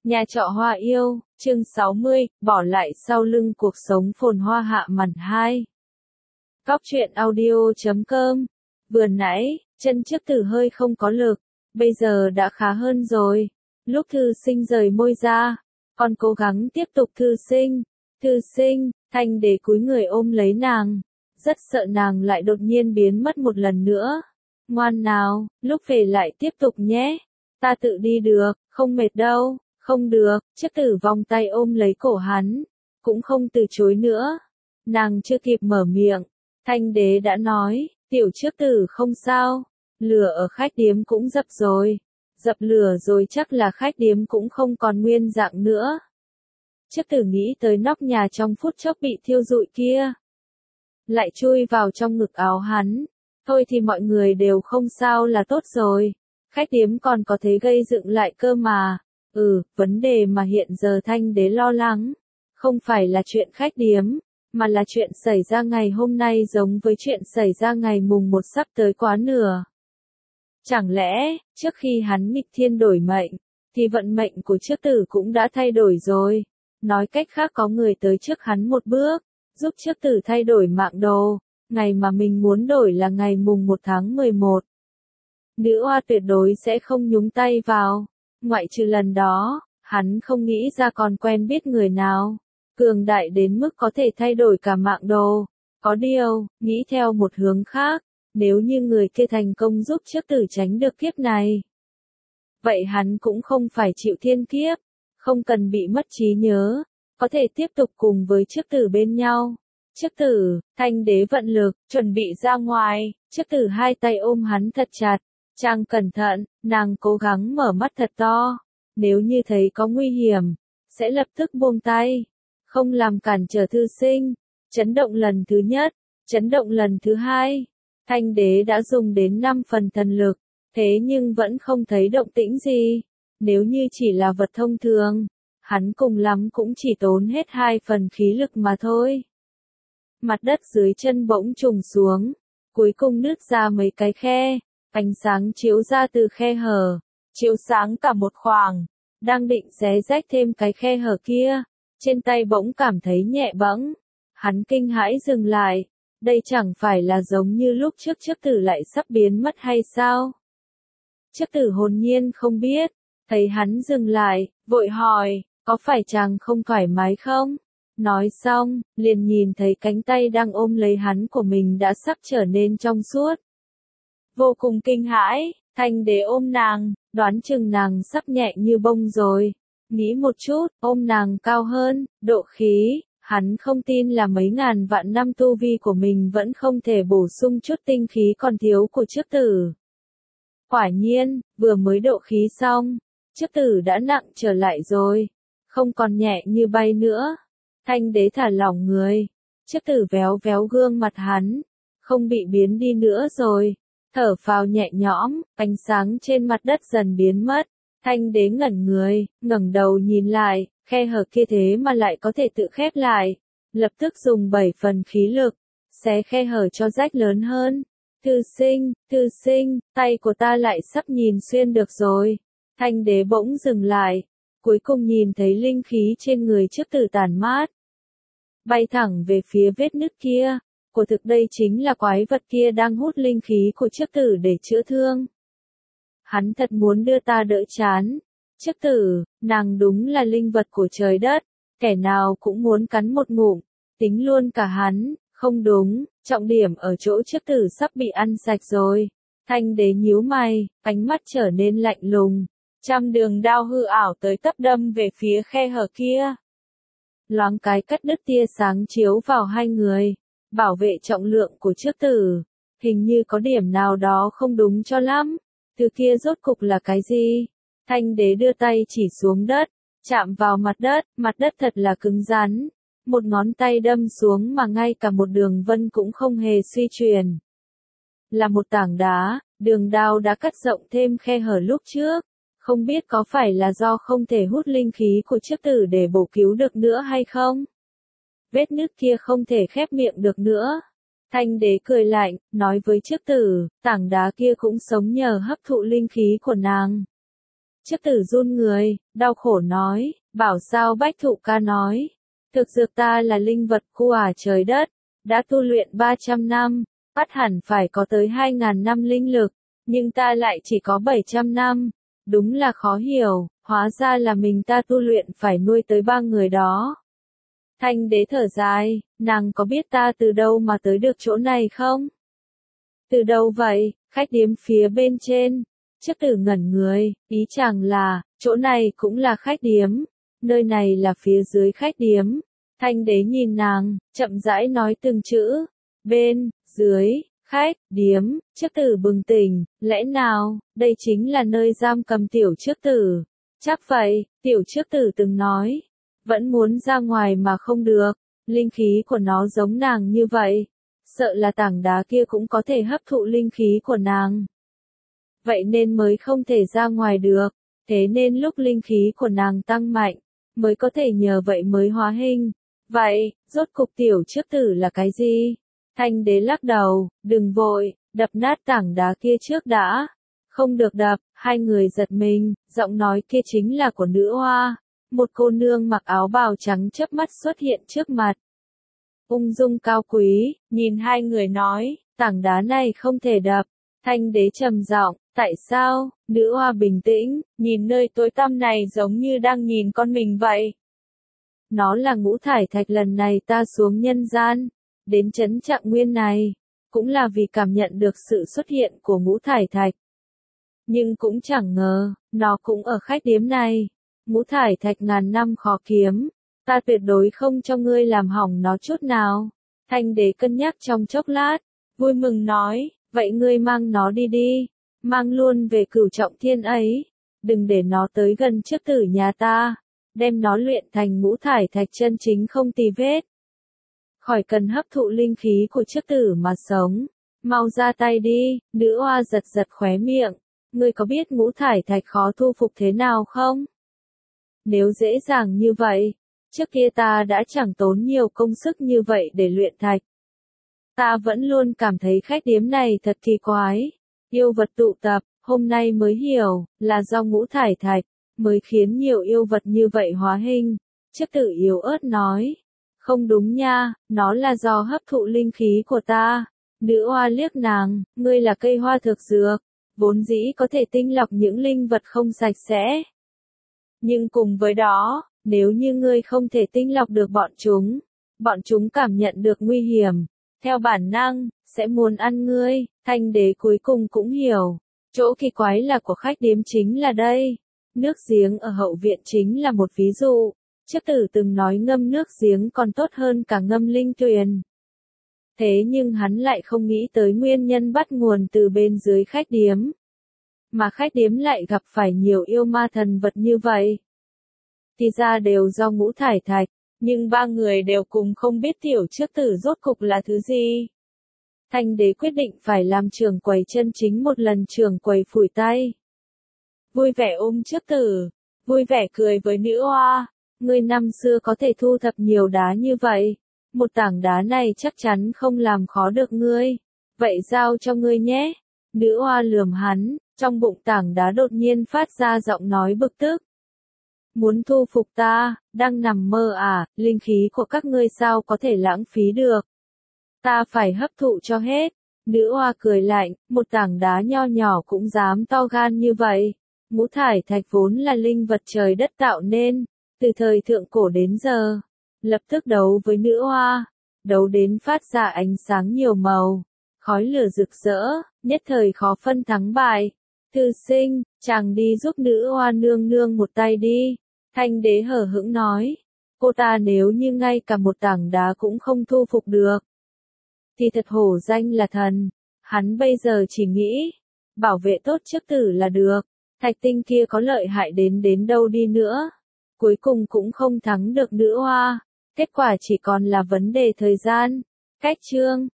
Nhà trọ hoa yêu, chương 60, bỏ lại sau lưng cuộc sống phồn hoa hạ màn 2. Góc truyện audio.com. Vừa nãy, chân trước Tử hơi không có lực, bây giờ đã khá hơn rồi. Lúc Thư Sinh rời môi ra, con cố gắng tiếp tục Thư Sinh. Thư Sinh, Thanh Đế cúi người ôm lấy nàng, rất sợ nàng lại đột nhiên biến mất một lần nữa. Ngoan nào, lúc về lại tiếp tục nhé. Ta tự đi được, không mệt đâu. Không được, trước Tử vòng tay ôm lấy cổ hắn, cũng không từ chối nữa. Nàng chưa kịp mở miệng, Thanh Đế đã nói, tiểu trước Tử không sao, lửa ở khách điếm cũng dập rồi. Dập lửa rồi chắc là khách điếm cũng không còn nguyên dạng nữa. Trước Tử nghĩ tới nóc nhà trong phút chốc bị thiêu rụi kia, lại chui vào trong ngực áo hắn. Thôi thì mọi người đều không sao là tốt rồi, khách điếm còn có thể gây dựng lại cơ mà. Vấn đề mà hiện giờ Thanh Đế lo lắng, không phải là chuyện khách điếm, mà là chuyện xảy ra ngày hôm nay giống với chuyện xảy ra ngày mùng 1 sắp tới quá nửa. Chẳng lẽ, trước khi hắn nghịch thiên đổi mệnh, thì vận mệnh của trước Tử cũng đã thay đổi rồi. Nói cách khác có người tới trước hắn một bước, giúp trước Tử thay đổi mạng đồ, ngày mà mình muốn đổi là ngày mùng 1 tháng 11. Nữ oa tuyệt đối sẽ không nhúng tay vào. Ngoại trừ lần đó, hắn không nghĩ ra còn quen biết người nào cường đại đến mức có thể thay đổi cả mạng đồ. Có điều, nghĩ theo một hướng khác, nếu như người kia thành công giúp trước Tử tránh được kiếp này, vậy hắn cũng không phải chịu thiên kiếp, không cần bị mất trí nhớ, có thể tiếp tục cùng với trước Tử bên nhau. Trước Tử, Thanh Đế vận lực, chuẩn bị ra ngoài, trước Tử hai tay ôm hắn thật chặt. Trang cẩn thận, nàng cố gắng mở mắt thật to, nếu như thấy có nguy hiểm, sẽ lập tức buông tay, không làm cản trở Thư Sinh. Chấn động lần thứ nhất, chấn động lần thứ hai, Thanh Đế đã dùng đến 5 phần thần lực, thế nhưng vẫn không thấy động tĩnh gì. Nếu như chỉ là vật thông thường, hắn cùng lắm cũng chỉ tốn hết 2 phần khí lực mà thôi. Mặt đất dưới chân bỗng trùng xuống, cuối cùng nứt ra mấy cái khe. Ánh sáng chiếu ra từ khe hở, chiếu sáng cả một khoảng, đang định xé rách thêm cái khe hở kia, trên tay bỗng cảm thấy nhẹ bẫng. Hắn kinh hãi dừng lại, đây chẳng phải là giống như lúc trước trước Tử lại sắp biến mất hay sao? Trước Tử hồn nhiên không biết, thấy hắn dừng lại, vội hỏi, có phải chàng không thoải mái không? Nói xong, liền nhìn thấy cánh tay đang ôm lấy hắn của mình đã sắp trở nên trong suốt. Vô cùng kinh hãi, Thanh Đế ôm nàng, đoán chừng nàng sắp nhẹ như bông rồi. Nghĩ một chút, ôm nàng cao hơn, độ khí, hắn không tin là mấy ngàn vạn năm tu vi của mình vẫn không thể bổ sung chút tinh khí còn thiếu của trước Tử. Quả nhiên, vừa mới độ khí xong, trước Tử đã nặng trở lại rồi, không còn nhẹ như bay nữa. Thanh Đế thả lỏng người, trước Tử véo véo gương mặt hắn, không bị biến đi nữa rồi. Thở phào nhẹ nhõm, ánh sáng trên mặt đất dần biến mất. Thanh Đế ngẩn người, ngẩng đầu nhìn lại, khe hở kia thế mà lại có thể tự khép lại. Lập tức dùng 7 phần khí lực, xé khe hở cho rách lớn hơn. Thư Sinh, tay của ta lại sắp nhìn xuyên được rồi. Thanh Đế bỗng dừng lại, cuối cùng nhìn thấy linh khí trên người trước Tử tản mát, bay thẳng về phía vết nứt kia. Của thực đây chính là quái vật kia đang hút linh khí của trước Tử để chữa thương. Hắn thật muốn đưa ta đỡ chán. Trước Tử, nàng đúng là linh vật của trời đất, kẻ nào cũng muốn cắn một ngụm, tính luôn cả hắn. Không đúng, trọng điểm ở chỗ trước Tử sắp bị ăn sạch rồi. Thanh Đế nhíu mày, ánh mắt trở nên lạnh lùng, trăm đường đao hư ảo tới tấp đâm về phía khe hở kia. Loáng cái cắt đứt tia sáng chiếu vào hai người. Bảo vệ trọng lượng của trước Tử, hình như có điểm nào đó không đúng cho lắm. Từ kia rốt cục là cái gì? Thanh Đế đưa tay chỉ xuống đất, chạm vào mặt đất thật là cứng rắn. Một ngón tay đâm xuống mà ngay cả một đường vân cũng không hề suy chuyển. Là một tảng đá, đường đao đã cắt rộng thêm khe hở lúc trước. Không biết có phải là do không thể hút linh khí của trước Tử để bổ cứu được nữa hay không? Vết nứt kia không thể khép miệng được nữa. Thanh Đế cười lạnh, nói với trước Tử, tảng đá kia cũng sống nhờ hấp thụ linh khí của nàng. Chức tử run người, đau khổ nói, bảo sao Bách Thụ ca nói. Thực dược ta là linh vật khu trời đất, đã tu luyện 300 năm, bắt hẳn phải có tới 2.000 năm linh lực, nhưng ta lại chỉ có 700 năm. Đúng là khó hiểu, hóa ra là mình ta tu luyện phải nuôi tới 3 người đó. Thanh đế thở dài, nàng có biết ta từ đâu mà tới được chỗ này không? Từ đâu vậy, khách điếm phía bên trên. Chức tử ngẩn người, ý chàng là, chỗ này cũng là khách điếm, nơi này là phía dưới khách điếm. Thanh đế nhìn nàng, chậm rãi nói từng chữ, bên, dưới, khách, điếm. Chức tử bừng tỉnh, lẽ nào, đây chính là nơi giam cầm tiểu chức tử. Chắc vậy, tiểu chức tử từng nói, vẫn muốn ra ngoài mà không được, linh khí của nó giống nàng như vậy, sợ là tảng đá kia cũng có thể hấp thụ linh khí của nàng. Vậy nên mới không thể ra ngoài được, thế nên lúc linh khí của nàng tăng mạnh, mới có thể nhờ vậy mới hóa hình. Vậy, rốt cục tiểu chức tử là cái gì? Thanh đế lắc đầu, đừng vội, đập nát tảng đá kia trước đã. Không được đập, hai người giật mình, giọng nói kia chính là của nữ hoa. Một cô nương mặc áo bào trắng chớp mắt xuất hiện trước mặt. Ung dung cao quý, nhìn hai người nói, tảng đá này không thể đập. Thanh đế trầm giọng, tại sao? Nữ hoa bình tĩnh, nhìn nơi tối tăm này giống như đang nhìn con mình vậy. Nó là ngũ thải thạch, lần này ta xuống nhân gian, đến trấn Trạng Nguyên này, cũng là vì cảm nhận được sự xuất hiện của ngũ thải thạch. Nhưng cũng chẳng ngờ, nó cũng ở khách điếm này. Ngũ thải thạch ngàn năm khó kiếm, ta tuyệt đối không cho ngươi làm hỏng nó chút nào. Thanh đế cân nhắc trong chốc lát, vui mừng nói, vậy ngươi mang nó đi đi, mang luôn về Cửu Trọng Thiên ấy, đừng để nó tới gần chức tử nhà ta, đem nó luyện thành ngũ thải thạch chân chính không tì vết. Khỏi cần hấp thụ linh khí của chức tử mà sống, mau ra tay đi. Nữ hoa giật giật khóe miệng, ngươi có biết ngũ thải thạch khó thu phục thế nào không? Nếu dễ dàng như vậy, trước kia ta đã chẳng tốn nhiều công sức như vậy để luyện thạch. Ta vẫn luôn cảm thấy khách điếm này thật kỳ quái, yêu vật tụ tập, hôm nay mới hiểu, là do ngũ thải thạch, mới khiến nhiều yêu vật như vậy hóa hình. Chức tử yếu ớt nói, không đúng nha, nó là do hấp thụ linh khí của ta. Nữ hoa liếc nàng, ngươi là cây hoa thực dược, vốn dĩ có thể tinh lọc những linh vật không sạch sẽ. Nhưng cùng với đó, nếu như ngươi không thể tinh lọc được bọn chúng cảm nhận được nguy hiểm, theo bản năng, sẽ muốn ăn ngươi. Thanh đế cuối cùng cũng hiểu, chỗ kỳ quái là của khách điếm chính là đây. Nước giếng ở hậu viện chính là một ví dụ. Chức tử từng nói ngâm nước giếng còn tốt hơn cả ngâm linh tuyền. Thế nhưng hắn lại không nghĩ tới nguyên nhân bắt nguồn từ bên dưới khách điếm. Mà khách điếm lại gặp phải nhiều yêu ma thần vật như vậy. Thì ra đều do ngũ thải thạch, nhưng ba người đều cùng không biết tiểu chức tử rốt cục là thứ gì. Thanh đế quyết định phải làm trưởng quầy chân chính một lần, trưởng quầy phủi tay. Vui vẻ ôm chức tử, vui vẻ cười với nữ hoa. Ngươi năm xưa có thể thu thập nhiều đá như vậy, một tảng đá này chắc chắn không làm khó được ngươi. Vậy giao cho ngươi nhé. Nữ hoa lườm hắn, trong bụng tảng đá đột nhiên phát ra giọng nói bực tức. Muốn thu phục ta, đang nằm mơ à, linh khí của các ngươi sao có thể lãng phí được. Ta phải hấp thụ cho hết. Nữ hoa cười lạnh, một tảng đá nho nhỏ cũng dám to gan như vậy. Ngũ thải thạch vốn là linh vật trời đất tạo nên, từ thời thượng cổ đến giờ, lập tức đấu với nữ hoa, đấu đến phát ra ánh sáng nhiều màu, khói lửa rực rỡ, nhất thời khó phân thắng bại. Thư sinh, chàng đi giúp nữ hoa nương nương một tay đi. Thanh đế hờ hững nói, cô ta nếu như ngay cả một tảng đá cũng không thu phục được, thì thật hổ danh là thần. Hắn bây giờ chỉ nghĩ, bảo vệ tốt chức tử là được. Thạch tinh kia có lợi hại đến đâu đi nữa, cuối cùng cũng không thắng được nữ hoa. Kết quả chỉ còn là vấn đề thời gian. Cách chương